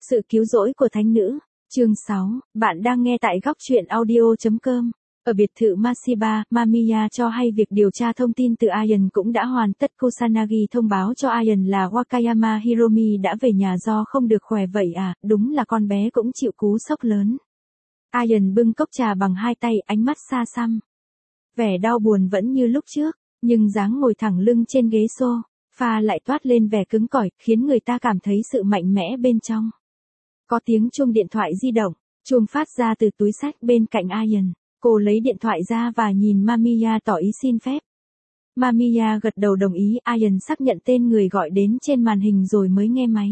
Sự cứu rỗi của thánh nữ. Chương 6, bạn đang nghe tại góc truyện audio.com. Ở biệt thự Masiba, Mamiya cho hay việc điều tra thông tin từ Ayan cũng đã hoàn tất. Kusanagi thông báo cho Ayan là Wakayama Hiromi đã về nhà do không được khỏe vậy à, đúng là con bé cũng chịu cú sốc lớn. Ayan bưng cốc trà bằng hai tay, ánh mắt xa xăm. Vẻ đau buồn vẫn như lúc trước, nhưng dáng ngồi thẳng lưng trên ghế sofa lại toát lên vẻ cứng cỏi, khiến người ta cảm thấy sự mạnh mẽ bên trong. Có tiếng chuông điện thoại di động, chuông phát ra từ túi xách bên cạnh Ayan. Cô lấy điện thoại ra và nhìn Mamiya tỏ ý xin phép. Mamiya gật đầu đồng ý. Ayan xác nhận tên người gọi đến trên màn hình rồi mới nghe máy.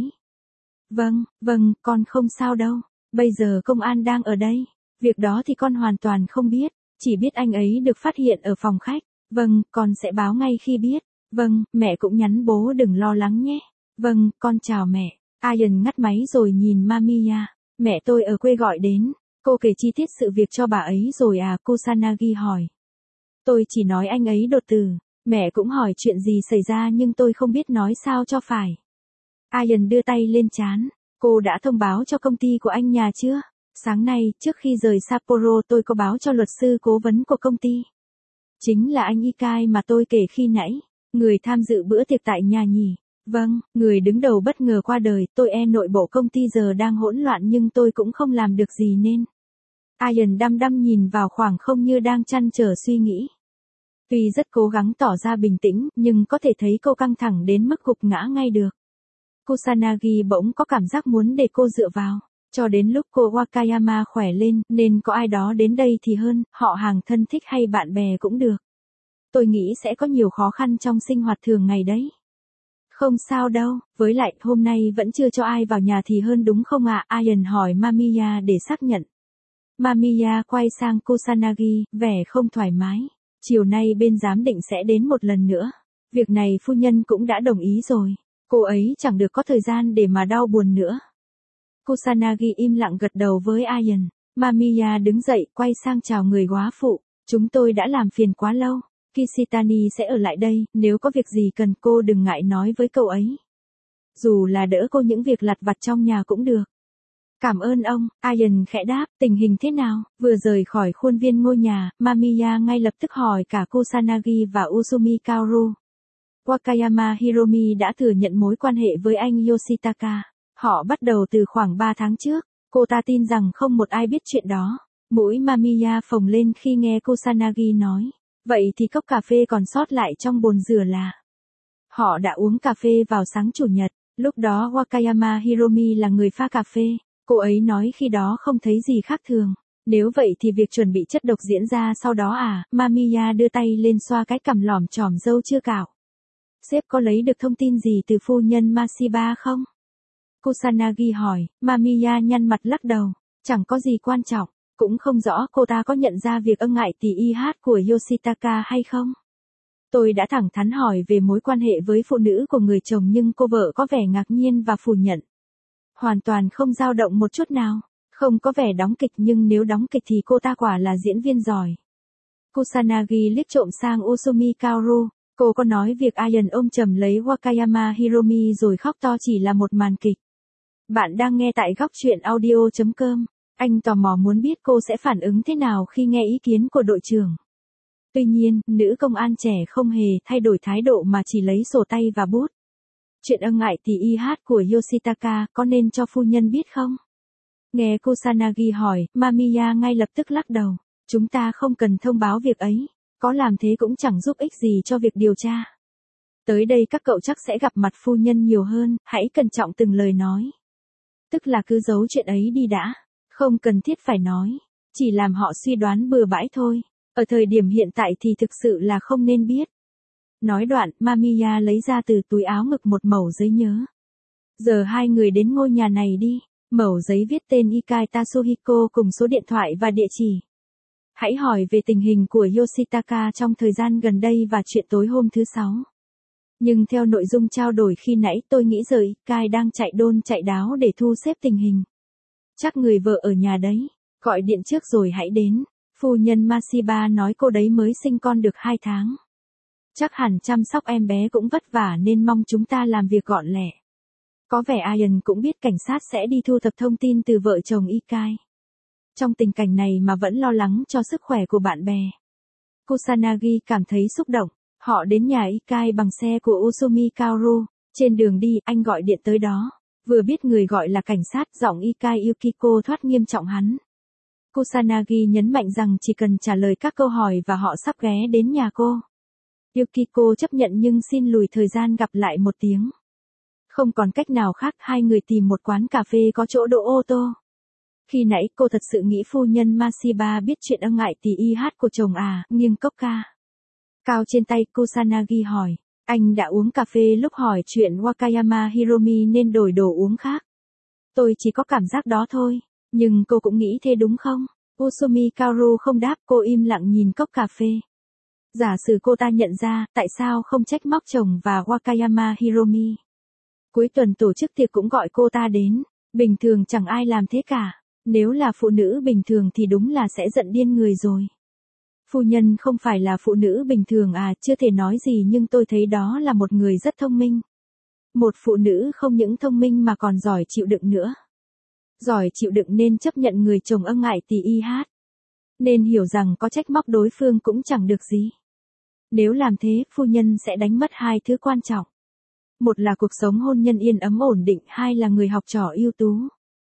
Vâng, con không sao đâu. Bây giờ công an đang ở đây. Việc đó thì con hoàn toàn không biết. Chỉ biết anh ấy được phát hiện ở phòng khách. Vâng, con sẽ báo ngay khi biết. Vâng, mẹ cũng nhắn bố đừng lo lắng nhé. Vâng, con chào mẹ. Ayan ngắt máy rồi nhìn Mamiya. Mẹ tôi ở quê gọi đến. Cô kể chi tiết sự việc cho bà ấy rồi à? Kusanagi hỏi. Tôi chỉ nói anh ấy đột tử. Mẹ cũng hỏi chuyện gì xảy ra nhưng tôi không biết nói sao cho phải. Ayan đưa tay lên trán. Cô đã thông báo cho công ty của anh nhà chưa? Sáng nay, trước khi rời Sapporo tôi có báo cho luật sư cố vấn của công ty. Chính là anh Ikai mà tôi kể khi nãy. Người tham dự bữa tiệc tại nhà nhỉ? Vâng, người đứng đầu bất ngờ qua đời. Tôi nội bộ công ty giờ đang hỗn loạn nhưng tôi cũng không làm được gì nên. Ayan đăm đăm nhìn vào khoảng không như đang trăn trở suy nghĩ. Tuy rất cố gắng tỏ ra bình tĩnh, nhưng có thể thấy cô căng thẳng đến mức gục ngã ngay được. Kusanagi bỗng có cảm giác muốn để cô dựa vào. Cho đến lúc cô Wakayama khỏe lên, nên có ai đó đến đây thì hơn, họ hàng thân thích hay bạn bè cũng được. Tôi nghĩ sẽ có nhiều khó khăn trong sinh hoạt thường ngày đấy. Không sao đâu, với lại hôm nay vẫn chưa cho ai vào nhà thì hơn đúng không ạ? Ayan hỏi Mamiya để xác nhận. Mamiya quay sang Kusanagi, vẻ không thoải mái. Chiều nay bên giám định sẽ đến một lần nữa. Việc này phu nhân cũng đã đồng ý rồi. Cô ấy chẳng được có thời gian để mà đau buồn nữa. Kusanagi im lặng gật đầu với Ayan. Mamiya đứng dậy, quay sang chào người góa phụ. Chúng tôi đã làm phiền quá lâu. Kishitani sẽ ở lại đây, nếu có việc gì cần cô đừng ngại nói với cậu ấy. Dù là đỡ cô những việc lặt vặt trong nhà cũng được. Cảm ơn ông. Ayan khẽ đáp. Tình hình thế nào? Vừa rời khỏi khuôn viên ngôi nhà, Mamiya ngay lập tức hỏi cả Kusanagi và Uzumi Kaoru. Wakayama Hiromi đã thừa nhận mối quan hệ với anh Yoshitaka. Họ bắt đầu từ khoảng 3 tháng trước. Cô ta tin rằng không một ai biết chuyện đó. Mũi Mamiya phồng lên khi nghe Kusanagi nói. Vậy thì cốc cà phê còn sót lại trong bồn rửa là? Họ đã uống cà phê vào sáng chủ nhật. Lúc đó Wakayama Hiromi là người pha cà phê. Cô ấy nói khi đó không thấy gì khác thường. Nếu vậy thì việc chuẩn bị chất độc diễn ra sau đó à? Mamiya đưa tay lên xoa cái cằm lỏm chòm râu chưa cạo. Sếp có lấy được thông tin gì từ phu nhân Masiba không? Kusanagi hỏi. Mamiya nhăn mặt lắc đầu. Chẳng có gì quan trọng. Cũng không rõ cô ta có nhận ra việc ngại tỳ y hát của Yoshitaka hay không. Tôi đã thẳng thắn hỏi về mối quan hệ với phụ nữ của người chồng nhưng cô vợ có vẻ ngạc nhiên và phủ nhận. Hoàn toàn không dao động một chút nào. Không có vẻ đóng kịch nhưng nếu đóng kịch thì cô ta quả là diễn viên giỏi. Kusanagi liếc trộm sang Uzumi Kaoru. Cô có nói việc Ayan ôm chầm lấy Wakayama Hiromi rồi khóc to chỉ là một màn kịch. Bạn đang nghe tại góc truyện audio.com. Anh tò mò muốn biết cô sẽ phản ứng thế nào khi nghe ý kiến của đội trưởng. Tuy nhiên, nữ công an trẻ không hề thay đổi thái độ mà chỉ lấy sổ tay và bút. Chuyện ngại tỳ y hát của Yoshitaka có nên cho phu nhân biết không? Nghe Kusanagi hỏi, Mamiya ngay lập tức lắc đầu. Chúng ta không cần thông báo việc ấy. Có làm thế cũng chẳng giúp ích gì cho việc điều tra. Tới đây các cậu chắc sẽ gặp mặt phu nhân nhiều hơn, hãy cẩn trọng từng lời nói. Tức là cứ giấu chuyện ấy đi đã. Không cần thiết phải nói. Chỉ làm họ suy đoán bừa bãi thôi. Ở thời điểm hiện tại thì thực sự là không nên biết. Nói đoạn, Mamiya lấy ra từ túi áo ngực một mẩu giấy nhớ. Giờ hai người đến ngôi nhà này đi. Mẩu giấy viết tên Ikai Tatsuhiko cùng số điện thoại và địa chỉ. Hãy hỏi về tình hình của Yoshitaka trong thời gian gần đây và chuyện tối hôm thứ Sáu. Nhưng theo nội dung trao đổi khi nãy tôi nghĩ giờ Ikai đang chạy đôn chạy đáo để thu xếp tình hình. Chắc người vợ ở nhà đấy. Gọi điện trước rồi hãy đến. Phu nhân Masiba nói cô đấy mới sinh con được 2 tháng. Chắc hẳn chăm sóc em bé cũng vất vả nên mong chúng ta làm việc gọn lẹ. Có vẻ Ian cũng biết cảnh sát sẽ đi thu thập thông tin từ vợ chồng Ikai. Trong tình cảnh này mà vẫn lo lắng cho sức khỏe của bạn bè. Kusanagi cảm thấy xúc động. Họ đến nhà Ikai bằng xe của Usumi Kaoru. Trên đường đi, anh gọi điện tới đó. Vừa biết người gọi là cảnh sát, giọng Ikai Yukiko thoát nghiêm trọng hắn. Kusanagi nhấn mạnh rằng chỉ cần trả lời các câu hỏi và họ sắp ghé đến nhà cô. Yukiko chấp nhận nhưng xin lùi thời gian gặp lại 1 tiếng. Không còn cách nào khác, hai người tìm một quán cà phê có chỗ đỗ ô tô. Khi nãy cô thật sự nghĩ phu nhân Masiba biết chuyện ân ại tỳ y hát của chồng à, nghiêng cốc ca. Cao trên tay Kusanagi hỏi, anh đã uống cà phê lúc hỏi chuyện Wakayama Hiromi nên đổi đồ uống khác. Tôi chỉ có cảm giác đó thôi, nhưng cô cũng nghĩ thế đúng không? Usumi Kaoru không đáp, cô im lặng nhìn cốc cà phê. Giả sử cô ta nhận ra, tại sao không trách móc chồng và Wakayama Hiromi. Cuối tuần tổ chức tiệc cũng gọi cô ta đến, bình thường chẳng ai làm thế cả. Nếu là phụ nữ bình thường thì đúng là sẽ giận điên người rồi. Phu nhân không phải là phụ nữ bình thường à, chưa thể nói gì nhưng tôi thấy đó là một người rất thông minh. Một phụ nữ không những thông minh mà còn giỏi chịu đựng nữa. Giỏi chịu đựng nên chấp nhận người chồng ân ải tỳ y hát. Nên hiểu rằng có trách móc đối phương cũng chẳng được gì. Nếu làm thế, phu nhân sẽ đánh mất 2 thứ quan trọng. Một là cuộc sống hôn nhân yên ấm ổn định, 2 là người học trò ưu tú.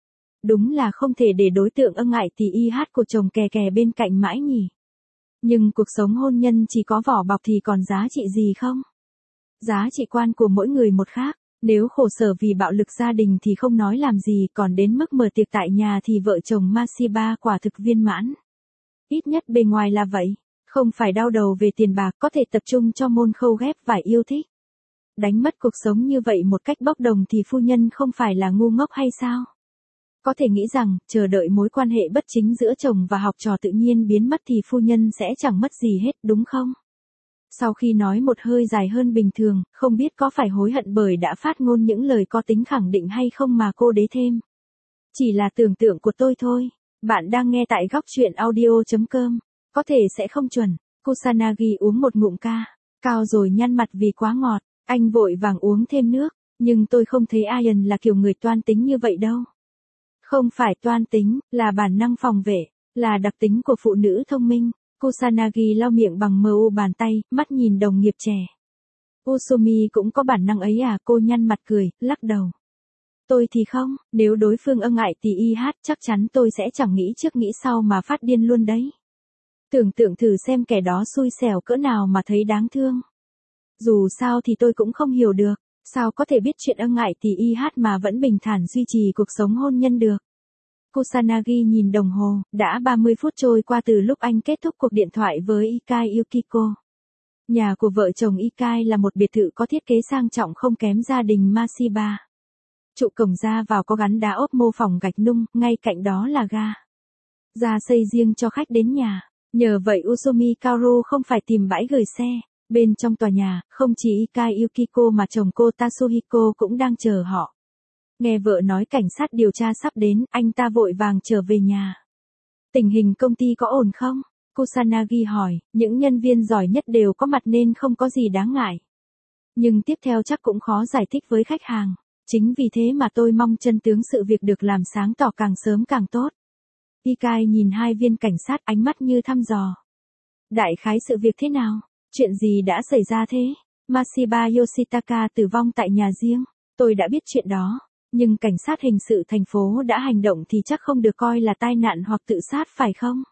Đúng là không thể để đối tượng ân ải tỳ y hát của chồng kè kè bên cạnh mãi nhỉ. Nhưng cuộc sống hôn nhân chỉ có vỏ bọc thì còn giá trị gì không? Giá trị quan của mỗi người một khác. Nếu khổ sở vì bạo lực gia đình thì không nói làm gì, còn đến mức mở tiệc tại nhà thì vợ chồng Masiba quả thực viên mãn. Ít nhất bề ngoài là vậy. Không phải đau đầu về tiền bạc, có thể tập trung cho môn khâu ghép vải yêu thích. Đánh mất cuộc sống như vậy một cách bốc đồng thì phu nhân không phải là ngu ngốc hay sao? Có thể nghĩ rằng, chờ đợi mối quan hệ bất chính giữa chồng và học trò tự nhiên biến mất thì phu nhân sẽ chẳng mất gì hết, đúng không? Sau khi nói một hơi dài hơn bình thường, không biết có phải hối hận bởi đã phát ngôn những lời có tính khẳng định hay không mà cô đế thêm. Chỉ là tưởng tượng của tôi thôi. Bạn đang nghe tại góc truyện audio.com. Có thể sẽ không chuẩn. Kusanagi uống một ngụm ca. Cao rồi nhăn mặt vì quá ngọt. Anh vội vàng uống thêm nước. Nhưng tôi không thấy Ian là kiểu người toan tính như vậy đâu. Không phải toan tính, là bản năng phòng vệ, là đặc tính của phụ nữ thông minh. Kusanagi lau miệng bằng mờ u bàn tay, mắt nhìn đồng nghiệp trẻ. Usumi cũng có bản năng ấy à, cô nhăn mặt cười, lắc đầu. Tôi thì không, nếu đối phương ân ải tỳ y hát chắc chắn tôi sẽ chẳng nghĩ trước nghĩ sau mà phát điên luôn đấy. Tưởng tượng thử xem kẻ đó xui xẻo cỡ nào mà thấy đáng thương. Dù sao thì tôi cũng không hiểu được, sao có thể biết chuyện ân ải tỳ y hát mà vẫn bình thản duy trì cuộc sống hôn nhân được. Kusanagi nhìn đồng hồ, đã 30 phút trôi qua từ lúc anh kết thúc cuộc điện thoại với Ikai Yukiko. Nhà của vợ chồng Ikai là một biệt thự có thiết kế sang trọng không kém gia đình Masiba. Trụ cổng ra vào có gắn đá ốp mô phỏng gạch nung, ngay cạnh đó là ga. Ra xây riêng cho khách đến nhà. Nhờ vậy Usumi Kaoru không phải tìm bãi gửi xe. Bên trong tòa nhà, không chỉ Ikai Yukiko mà chồng cô Tatsuhiko cũng đang chờ họ. Nghe vợ nói cảnh sát điều tra sắp đến, anh ta vội vàng trở về nhà. Tình hình công ty có ổn không? Kusanagi hỏi, những nhân viên giỏi nhất đều có mặt nên không có gì đáng ngại. Nhưng tiếp theo chắc cũng khó giải thích với khách hàng. Chính vì thế mà tôi mong chân tướng sự việc được làm sáng tỏ càng sớm càng tốt. Ikai nhìn hai viên cảnh sát ánh mắt như thăm dò. Đại khái sự việc thế nào? Chuyện gì đã xảy ra thế? Masiba Yoshitaka tử vong tại nhà riêng. Tôi đã biết chuyện đó. Nhưng cảnh sát hình sự thành phố đã hành động thì chắc không được coi là tai nạn hoặc tự sát phải không?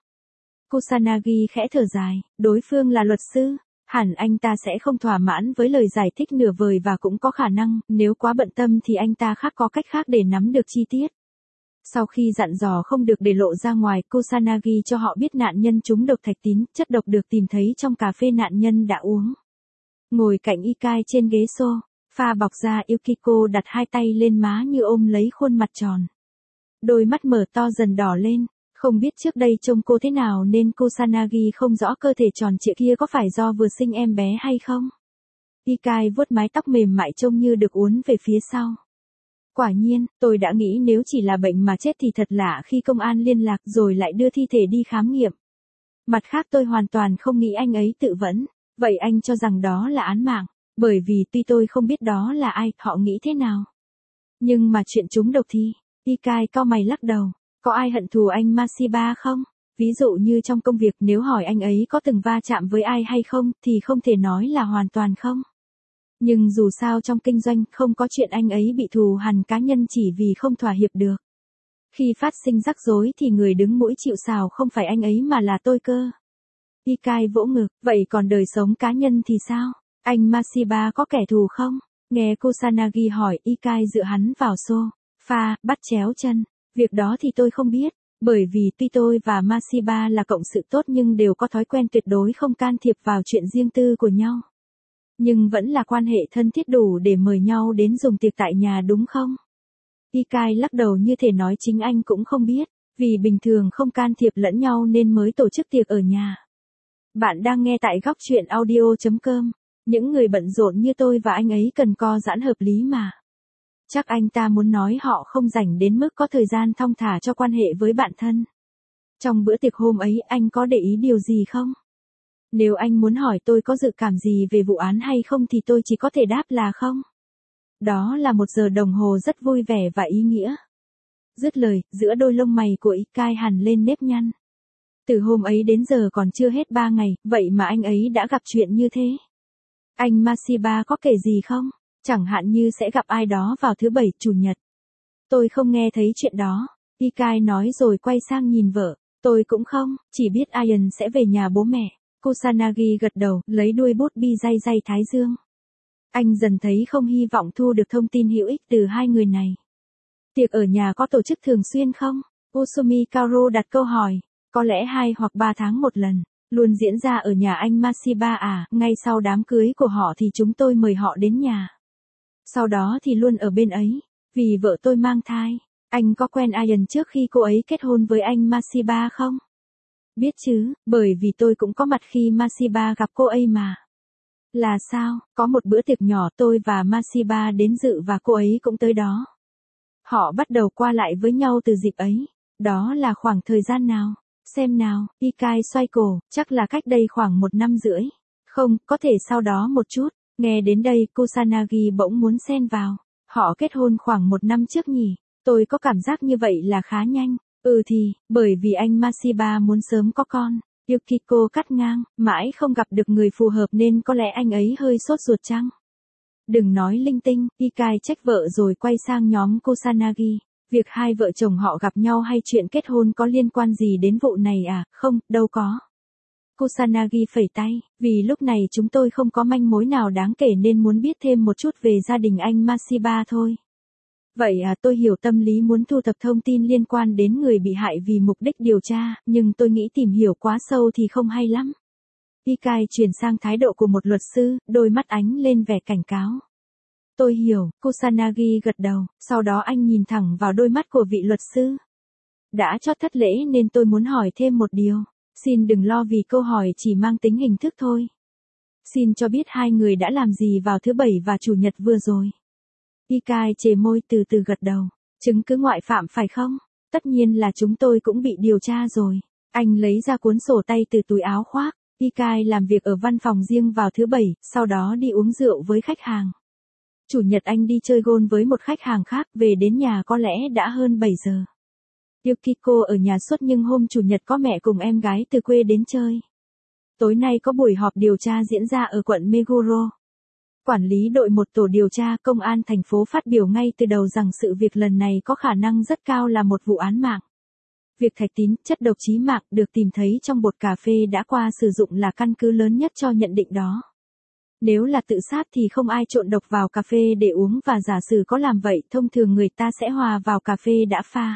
Kusanagi khẽ thở dài, đối phương là luật sư. Hẳn anh ta sẽ không thỏa mãn với lời giải thích nửa vời và cũng có khả năng, nếu quá bận tâm thì anh ta có cách khác để nắm được chi tiết. Sau khi dặn dò không được để lộ ra ngoài, Kusanagi cho họ biết nạn nhân trúng độc thạch tín, chất độc được tìm thấy trong cà phê nạn nhân đã uống. Ngồi cạnh Ikai trên ghế sofa bọc da, Yukiko đặt hai tay lên má như ôm lấy khuôn mặt tròn. Đôi mắt mở to dần đỏ lên. Không biết trước đây trông cô thế nào nên Kusanagi không rõ cơ thể tròn trịa kia có phải do vừa sinh em bé hay không. Ikai vuốt mái tóc mềm mại trông như được uốn về phía sau. Quả nhiên, tôi đã nghĩ nếu chỉ là bệnh mà chết thì thật lạ khi công an liên lạc rồi lại đưa thi thể đi khám nghiệm. Mặt khác tôi hoàn toàn không nghĩ anh ấy tự vẫn. Vậy anh cho rằng đó là án mạng, bởi vì tuy tôi không biết đó là ai, họ nghĩ thế nào. Nhưng mà chuyện trúng độc thì, Ikai cau mày lắc đầu, có ai hận thù anh Masiba không? Ví dụ như trong công việc nếu hỏi anh ấy có từng va chạm với ai hay không thì không thể nói là hoàn toàn không. Nhưng dù sao trong kinh doanh không có chuyện anh ấy bị thù hằn cá nhân chỉ vì không thỏa hiệp được. Khi phát sinh rắc rối thì người đứng mũi chịu sào không phải anh ấy mà là tôi cơ. Ikai vỗ ngực, vậy còn đời sống cá nhân thì sao? Anh Masiba có kẻ thù không? Nghe Kusanagi hỏi, Ikai dựa hắn vào sofa, bắt chéo chân. Việc đó thì tôi không biết, bởi vì tuy tôi và Masiba là cộng sự tốt nhưng đều có thói quen tuyệt đối không can thiệp vào chuyện riêng tư của nhau. Nhưng vẫn là quan hệ thân thiết đủ để mời nhau đến dùng tiệc tại nhà đúng không? Ikai lắc đầu như thể nói chính anh cũng không biết, vì bình thường không can thiệp lẫn nhau nên mới tổ chức tiệc ở nhà. Bạn đang nghe tại góc truyện audio.com. Những người bận rộn như tôi và anh ấy cần co giãn hợp lý mà. Chắc anh ta muốn nói họ không rảnh đến mức có thời gian thong thả cho quan hệ với bạn thân. Trong bữa tiệc hôm ấy anh có để ý điều gì không? Nếu anh muốn hỏi tôi có dự cảm gì về vụ án hay không thì tôi chỉ có thể đáp là không. Đó là 1 giờ đồng hồ rất vui vẻ và ý nghĩa. Dứt lời, giữa đôi lông mày của Ikai hằn lên nếp nhăn. Từ hôm ấy đến giờ còn chưa hết 3 ngày, vậy mà anh ấy đã gặp chuyện như thế. Anh Masiba có kể gì không? Chẳng hạn như sẽ gặp ai đó vào thứ Bảy, Chủ nhật. Tôi không nghe thấy chuyện đó. Ikai nói rồi quay sang nhìn vợ. Tôi cũng không, chỉ biết Ian sẽ về nhà bố mẹ. Kusanagi gật đầu, lấy đuôi bút bi day day thái dương. Anh dần thấy không hy vọng thu được thông tin hữu ích từ hai người này. Tiệc ở nhà có tổ chức thường xuyên không? Usumi Kaoru đặt câu hỏi. Có lẽ 2 hoặc 3 tháng một lần. Luôn diễn ra ở nhà anh Masiba à, ngay sau đám cưới của họ thì chúng tôi mời họ đến nhà. Sau đó thì luôn ở bên ấy, vì vợ tôi mang thai. Anh có quen Ian trước khi cô ấy kết hôn với anh Masiba không? Biết chứ, bởi vì tôi cũng có mặt khi Masiba gặp cô ấy mà. Là sao, có một bữa tiệc nhỏ tôi và Masiba đến dự và cô ấy cũng tới đó. Họ bắt đầu qua lại với nhau từ dịp ấy. Đó là khoảng thời gian nào? Xem nào, Ikai xoay cổ, chắc là cách đây khoảng 1 năm rưỡi. Không, có thể sau đó một chút. Nghe đến đây, Kusanagi bỗng muốn xen vào. Họ kết hôn khoảng 1 năm trước nhỉ? Tôi có cảm giác như vậy là khá nhanh. Thì, bởi vì anh Masiba muốn sớm có con. Yukiko cắt ngang, mãi không gặp được người phù hợp nên có lẽ anh ấy hơi sốt ruột chăng? Đừng nói linh tinh, Ikai trách vợ rồi quay sang nhóm Kusanagi. Việc hai vợ chồng họ gặp nhau hay chuyện kết hôn có liên quan gì đến vụ này à? Không, đâu có. Kusanagi phẩy tay, vì lúc này chúng tôi không có manh mối nào đáng kể nên muốn biết thêm một chút về gia đình anh Masiba thôi. Vậy à, tôi hiểu tâm lý muốn thu thập thông tin liên quan đến người bị hại vì mục đích điều tra, nhưng tôi nghĩ tìm hiểu quá sâu thì không hay lắm. Ikai chuyển sang thái độ của một luật sư, đôi mắt ánh lên vẻ cảnh cáo. Tôi hiểu, Kusanagi gật đầu, sau đó anh nhìn thẳng vào đôi mắt của vị luật sư. Đã chót thất lễ nên tôi muốn hỏi thêm một điều. Xin đừng lo vì câu hỏi chỉ mang tính hình thức thôi. Xin cho biết hai người đã làm gì vào thứ Bảy và Chủ nhật vừa rồi. Ikai chề môi từ từ gật đầu. Chứng cứ ngoại phạm phải không? Tất nhiên là chúng tôi cũng bị điều tra rồi. Anh lấy ra cuốn sổ tay từ túi áo khoác. Ikai làm việc ở văn phòng riêng vào thứ Bảy, sau đó đi uống rượu với khách hàng. Chủ nhật anh đi chơi golf với một khách hàng khác, về đến nhà có lẽ đã hơn 7 giờ. Yukiko ở nhà suốt nhưng hôm Chủ nhật có mẹ cùng em gái từ quê đến chơi. Tối nay có buổi họp điều tra diễn ra ở quận Meguro. Quản lý đội một tổ điều tra công an thành phố phát biểu ngay từ đầu rằng sự việc lần này có khả năng rất cao là một vụ án mạng. Việc thạch tín, chất độc chí mạng được tìm thấy trong bột cà phê đã qua sử dụng là căn cứ lớn nhất cho nhận định đó. Nếu là tự sát thì không ai trộn độc vào cà phê để uống và giả sử có làm vậy thông thường người ta sẽ hòa vào cà phê đã pha.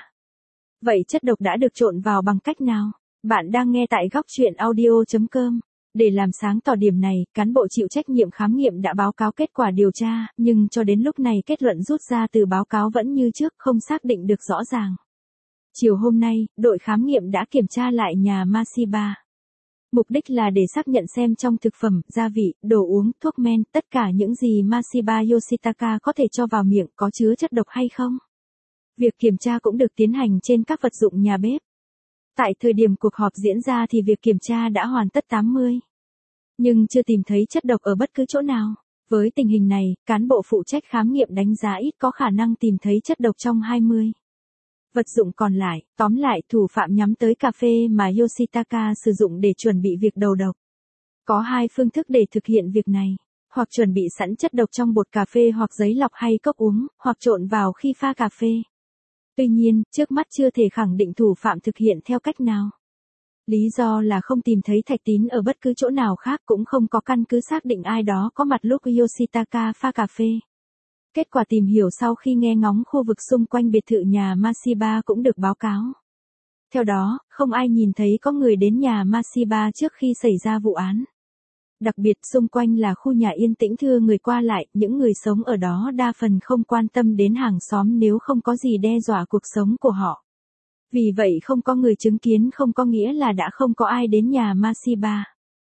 Vậy chất độc đã được trộn vào bằng cách nào? Bạn đang nghe tại góc truyện audio.com. Để làm sáng tỏ điểm này, cán bộ chịu trách nhiệm khám nghiệm đã báo cáo kết quả điều tra, nhưng cho đến lúc này kết luận rút ra từ báo cáo vẫn như trước, không xác định được rõ ràng. Chiều hôm nay, đội khám nghiệm đã kiểm tra lại nhà Masiba. Mục đích là để xác nhận xem trong thực phẩm, gia vị, đồ uống, thuốc men, tất cả những gì Masiba Yoshitaka có thể cho vào miệng có chứa chất độc hay không. Việc kiểm tra cũng được tiến hành trên các vật dụng nhà bếp. Tại thời điểm cuộc họp diễn ra thì việc kiểm tra đã hoàn tất 80. Nhưng chưa tìm thấy chất độc ở bất cứ chỗ nào. Với tình hình này, cán bộ phụ trách khám nghiệm đánh giá ít có khả năng tìm thấy chất độc trong 20 vật dụng còn lại. Tóm lại, thủ phạm nhắm tới cà phê mà Yoshitaka sử dụng để chuẩn bị việc đầu độc. Có hai phương thức để thực hiện việc này. Hoặc chuẩn bị sẵn chất độc trong bột cà phê hoặc giấy lọc hay cốc uống, hoặc trộn vào khi pha cà phê. Tuy nhiên, trước mắt chưa thể khẳng định thủ phạm thực hiện theo cách nào. Lý do là không tìm thấy thạch tín ở bất cứ chỗ nào khác, cũng không có căn cứ xác định ai đó có mặt lúc Yoshitaka pha cà phê. Kết quả tìm hiểu sau khi nghe ngóng khu vực xung quanh biệt thự nhà Mashiba cũng được báo cáo. Theo đó, không ai nhìn thấy có người đến nhà Mashiba trước khi xảy ra vụ án. Đặc biệt xung quanh là khu nhà yên tĩnh thưa người qua lại, những người sống ở đó đa phần không quan tâm đến hàng xóm nếu không có gì đe dọa cuộc sống của họ. Vì vậy không có người chứng kiến không có nghĩa là đã không có ai đến nhà Mashiba.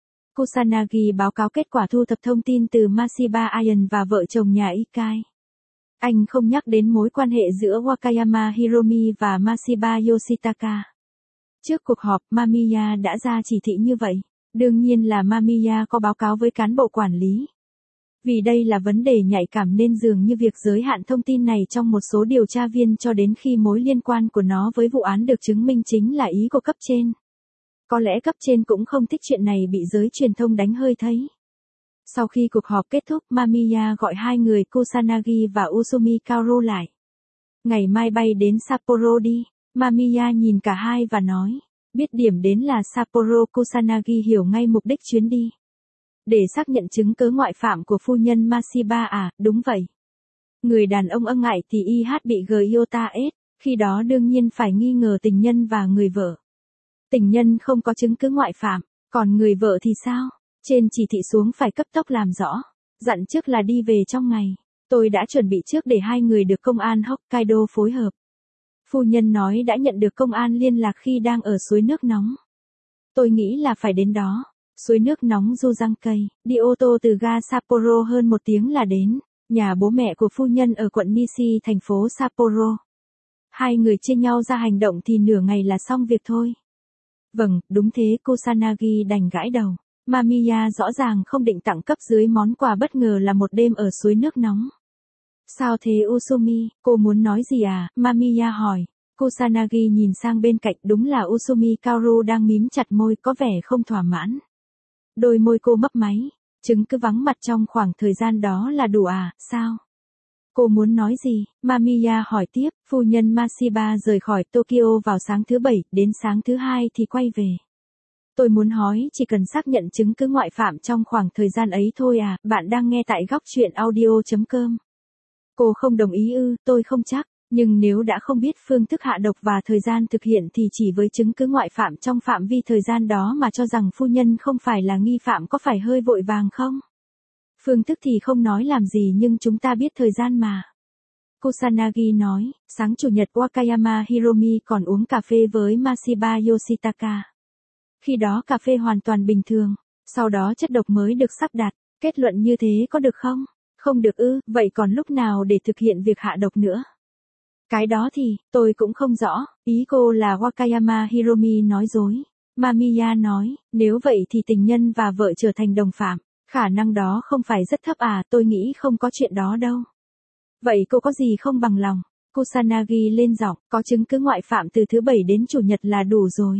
Kusanagi báo cáo kết quả thu thập thông tin từ Mashiba Ayan và vợ chồng nhà Ikai. Anh không nhắc đến mối quan hệ giữa Wakayama Hiromi và Mashiba Yoshitaka. Trước cuộc họp, Mamiya đã ra chỉ thị như vậy. Đương nhiên là Mamiya có báo cáo với cán bộ quản lý. Vì đây là vấn đề nhạy cảm nên dường như việc giới hạn thông tin này trong một số điều tra viên cho đến khi mối liên quan của nó với vụ án được chứng minh chính là ý của cấp trên. Có lẽ cấp trên cũng không thích chuyện này bị giới truyền thông đánh hơi thấy. Sau khi cuộc họp kết thúc, Mamiya gọi hai người Kusanagi và Usumi Kaoru lại. Ngày mai bay đến Sapporo đi. Mamiya nhìn cả hai và nói. Biết điểm đến là Sapporo. Kusanagi hiểu ngay mục đích chuyến đi. Để xác nhận chứng cứ ngoại phạm của phu nhân Mashiba à, đúng vậy. Người đàn ông ân ngại thì IH bị Gyota S, khi đó đương nhiên phải nghi ngờ tình nhân và người vợ. Tình nhân không có chứng cứ ngoại phạm, còn người vợ thì sao? Trên chỉ thị xuống phải cấp tốc làm rõ. Dặn trước là đi về trong ngày. Tôi đã chuẩn bị trước để hai người được công an Hokkaido phối hợp. Phu nhân nói đã nhận được công an liên lạc khi đang ở suối nước nóng. Tôi nghĩ là phải đến đó. Suối nước nóng Jujankai, đi ô tô từ ga Sapporo hơn 1 tiếng là đến. Nhà bố mẹ của phu nhân ở quận Nishi, thành phố Sapporo. Hai người chia nhau ra hành động thì nửa ngày là xong việc thôi. Vâng, đúng thế. Kusanagi đành gãi đầu. Mamiya rõ ràng không định tặng cấp dưới món quà bất ngờ là một đêm ở suối nước nóng. Sao thế Usumi, cô muốn nói gì à? Mamiya hỏi. Kusanagi nhìn sang bên cạnh, đúng là Usumi Kaoru đang mím chặt môi có vẻ không thỏa mãn. Đôi môi cô mấp máy, chứng cứ vắng mặt trong khoảng thời gian đó là đủ à, sao? Cô muốn nói gì? Mamiya hỏi tiếp, phu nhân Mashiba rời khỏi Tokyo vào sáng thứ Bảy, đến sáng thứ Hai thì quay về. Tôi muốn hỏi chỉ cần xác nhận chứng cứ ngoại phạm trong khoảng thời gian ấy thôi à, bạn đang nghe tại góc truyện audio.com. Cô không đồng ý ư, tôi không chắc, nhưng nếu đã không biết phương thức hạ độc và thời gian thực hiện thì chỉ với chứng cứ ngoại phạm trong phạm vi thời gian đó mà cho rằng phu nhân không phải là nghi phạm có phải hơi vội vàng không? Phương thức thì không nói làm gì nhưng chúng ta biết thời gian mà. Kusanagi nói, sáng Chủ nhật Wakayama Hiromi còn uống cà phê với Mashiba Yoshitaka. Khi đó cà phê hoàn toàn bình thường, sau đó chất độc mới được sắp đặt, kết luận như thế có được không? Không được ư, vậy còn lúc nào để thực hiện việc hạ độc nữa? Cái đó thì, tôi cũng không rõ, ý cô là Wakayama Hiromi nói dối. Mamiya nói, nếu vậy thì tình nhân và vợ trở thành đồng phạm, khả năng đó không phải rất thấp à, tôi nghĩ không có chuyện đó đâu. Vậy cô có gì không bằng lòng? Kusanagi lên giọng, có chứng cứ ngoại phạm từ thứ Bảy đến Chủ nhật là đủ rồi.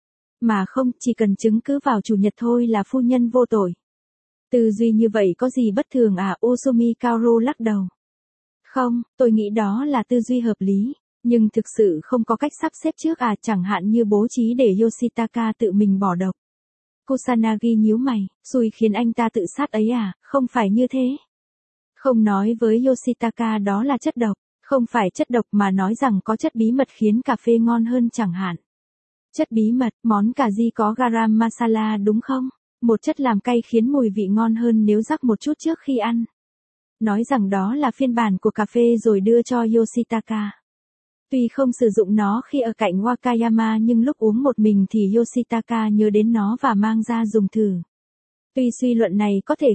Mà không, chỉ cần chứng cứ vào Chủ nhật thôi là phu nhân vô tội. Tư duy như vậy có gì bất thường à? Usumi Kaoru lắc đầu. Không, tôi nghĩ đó là tư duy hợp lý, nhưng thực sự không có cách sắp xếp trước à, chẳng hạn như bố trí để Yoshitaka tự mình bỏ độc. Kusanagi nhíu mày, xui khiến anh ta tự sát ấy à, không phải như thế. Không nói với Yoshitaka đó là chất độc, không phải chất độc mà nói rằng có chất bí mật khiến cà phê ngon hơn chẳng hạn. Chất bí mật, món cà ri có garam masala đúng không? Một chất làm cay khiến mùi vị ngon hơn nếu rắc một chút trước khi ăn. Nói rằng đó là phiên bản của cà phê rồi đưa cho Yoshitaka. Tuy không sử dụng nó khi ở cạnh Wakayama nhưng lúc uống một mình thì Yoshitaka nhớ đến nó và mang ra dùng thử. Tuy suy luận này có thể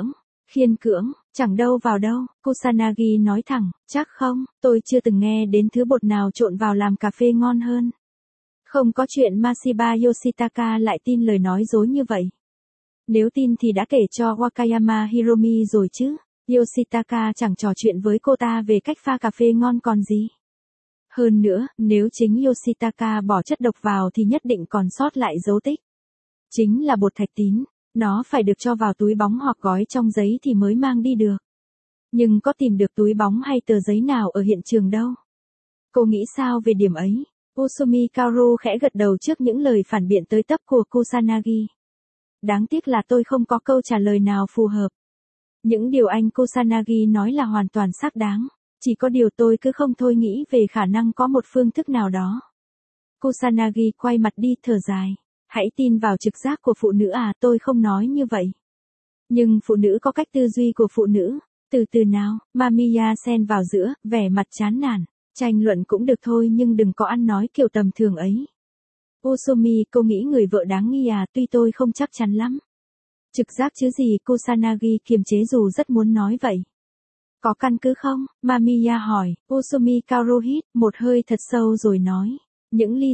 khiên cưỡng, chẳng đâu vào đâu, Kusanagi nói thẳng, chắc không, tôi chưa từng nghe đến thứ bột nào trộn vào làm cà phê ngon hơn. Không có chuyện Mashiba Yoshitaka lại tin lời nói dối như vậy. Nếu tin thì đã kể cho Wakayama Hiromi rồi chứ. Yoshitaka chẳng trò chuyện với cô ta về cách pha cà phê ngon còn gì. Hơn nữa, nếu chính Yoshitaka bỏ chất độc vào thì nhất định còn sót lại dấu tích. Chính là bột thạch tín, nó phải được cho vào túi bóng hoặc gói trong giấy thì mới mang đi được. Nhưng có tìm được túi bóng hay tờ giấy nào ở hiện trường đâu. Cô nghĩ sao về điểm ấy? Usumi Kaoru khẽ gật đầu trước những lời phản biện tới tấp của Kusanagi. Đáng tiếc là tôi không có câu trả lời nào phù hợp. Những điều anh Kusanagi nói là hoàn toàn xác đáng. Chỉ có điều tôi cứ không thôi nghĩ về khả năng có một phương thức nào đó. Kusanagi quay mặt đi thở dài. Hãy tin vào trực giác của phụ nữ à, tôi không nói như vậy. Nhưng phụ nữ có cách tư duy của phụ nữ. Từ từ nào, Mamiya xen vào giữa, vẻ mặt chán nản. Tranh luận cũng được thôi nhưng đừng có ăn nói kiểu tầm thường ấy. Usumi, cô nghĩ người vợ đáng nghi à, tuy tôi không chắc chắn lắm. Trực giác chứ gì, Kusanagi kiềm chế dù rất muốn nói vậy. Có căn cứ không? Mamiya hỏi. Usumi Kaoru hít một hơi thật sâu rồi nói. Những ly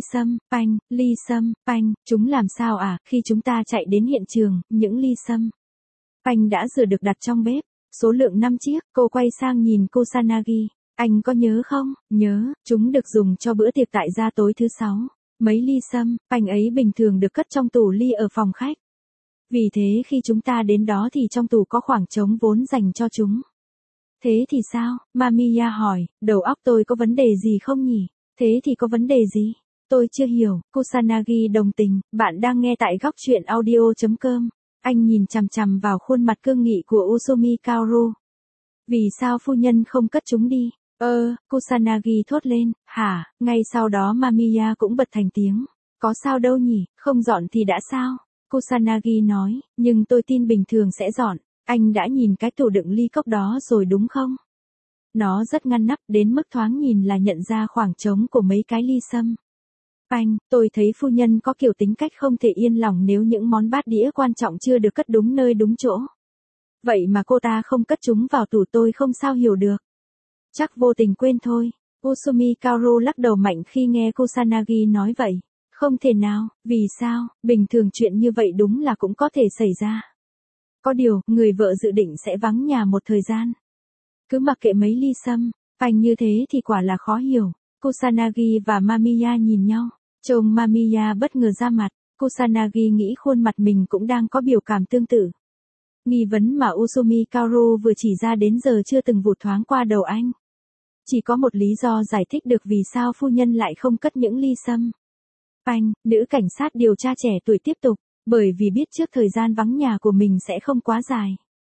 sâm, panh, chúng làm sao à? Khi chúng ta chạy đến hiện trường, những ly sâm, panh đã rửa được đặt trong bếp. Số lượng 5 chiếc, cô quay sang nhìn Kusanagi. Anh có nhớ không? Nhớ, chúng được dùng cho bữa tiệc tại gia tối thứ 6. Mấy ly sâm, panh ấy bình thường được cất trong tủ ly ở phòng khách. Vì thế khi chúng ta đến đó thì trong tủ có khoảng trống vốn dành cho chúng. Thế thì sao? Mamiya hỏi, đầu óc tôi có vấn đề gì không nhỉ? Thế thì có vấn đề gì? Tôi chưa hiểu. Kusanagi đồng tình, bạn đang nghe tại góc truyện audio.com. Anh nhìn chằm chằm vào khuôn mặt cương nghị của Usumi Kaoru. Vì sao phu nhân không cất chúng đi? Kusanagi thốt lên, hả? Ngay sau đó Mamiya cũng bật thành tiếng. Có sao đâu nhỉ, không dọn thì đã sao? Kusanagi nói, nhưng tôi tin bình thường sẽ dọn. Anh đã nhìn cái tủ đựng ly cốc đó rồi đúng không? Nó rất ngăn nắp đến mức thoáng nhìn là nhận ra khoảng trống của mấy cái ly sâm. Panh, tôi thấy phu nhân có kiểu tính cách không thể yên lòng nếu những món bát đĩa quan trọng chưa được cất đúng nơi đúng chỗ. Vậy mà cô ta không cất chúng vào tủ, tôi không sao hiểu được. Chắc vô tình quên thôi. Usumi Kaoru lắc đầu mạnh khi nghe Kusanagi nói vậy. Không thể nào, vì sao, bình thường chuyện như vậy đúng là cũng có thể xảy ra. Có điều, người vợ dự định sẽ vắng nhà một thời gian. Cứ mặc kệ mấy ly sâm, panh như thế thì quả là khó hiểu. Kusanagi và Mamiya nhìn nhau. Trông Mamiya bất ngờ ra mặt. Kusanagi nghĩ khuôn mặt mình cũng đang có biểu cảm tương tự. Nghi vấn mà Usumi Kaoru vừa chỉ ra đến giờ chưa từng vụt thoáng qua đầu anh. Chỉ có một lý do giải thích được vì sao phu nhân lại không cất những ly sâm. Panh, nữ cảnh sát điều tra trẻ tuổi tiếp tục, bởi vì biết trước thời gian vắng nhà của mình sẽ không quá dài.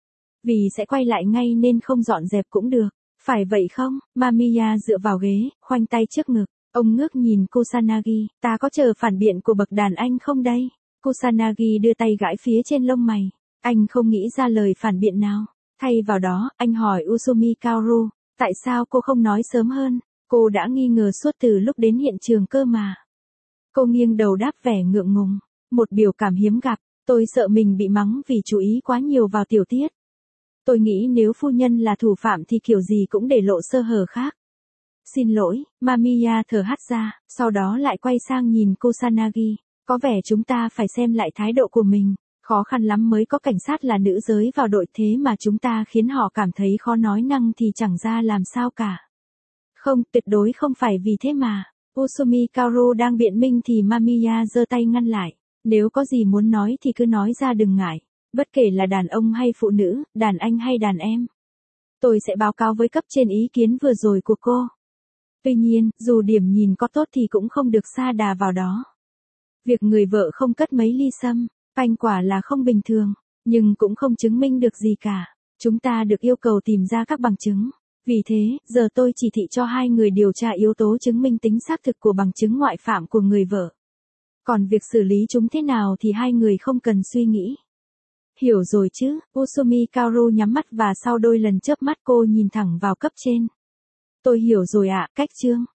Vì sẽ quay lại ngay nên không dọn dẹp cũng được. Phải vậy không? Mamiya dựa vào ghế, khoanh tay trước ngực. Ông ngước nhìn Kusanagi, ta có chờ phản biện của bậc đàn anh không đây? Kusanagi đưa tay gãi phía trên lông mày. Anh không nghĩ ra lời phản biện nào. Thay vào đó, anh hỏi Usumi Kaoru, tại sao cô không nói sớm hơn? Cô đã nghi ngờ suốt từ lúc đến hiện trường cơ mà. Cô nghiêng đầu đáp vẻ ngượng ngùng. Một biểu cảm hiếm gặp, tôi sợ mình bị mắng vì chú ý quá nhiều vào tiểu tiết. Tôi nghĩ nếu phu nhân là thủ phạm thì kiểu gì cũng để lộ sơ hở khác. Xin lỗi, Mamiya thở hắt ra, sau đó lại quay sang nhìn Kusanagi. Có vẻ chúng ta phải xem lại thái độ của mình. Khó khăn lắm mới có cảnh sát là nữ giới vào đội, thế mà chúng ta khiến họ cảm thấy khó nói năng thì chẳng ra làm sao cả. Không, tuyệt đối không phải vì thế mà. Usumi Kaoru đang biện minh thì Mamiya giơ tay ngăn lại. Nếu có gì muốn nói thì cứ nói ra đừng ngại. Bất kể là đàn ông hay phụ nữ, đàn anh hay đàn em. Tôi sẽ báo cáo với cấp trên ý kiến vừa rồi của cô. Tuy nhiên, dù điểm nhìn có tốt thì cũng không được sa đà vào đó. Việc người vợ không cất mấy ly sâm, panh quả là không bình thường, nhưng cũng không chứng minh được gì cả. Chúng ta được yêu cầu tìm ra các bằng chứng. Vì thế, giờ tôi chỉ thị cho hai người điều tra yếu tố chứng minh tính xác thực của bằng chứng ngoại phạm của người vợ. Còn việc xử lý chúng thế nào thì hai người không cần suy nghĩ. Hiểu rồi chứ? Usumi Kaoru nhắm mắt và sau đôi lần chớp mắt cô nhìn thẳng vào cấp trên. Tôi hiểu rồi ạ, cách chương.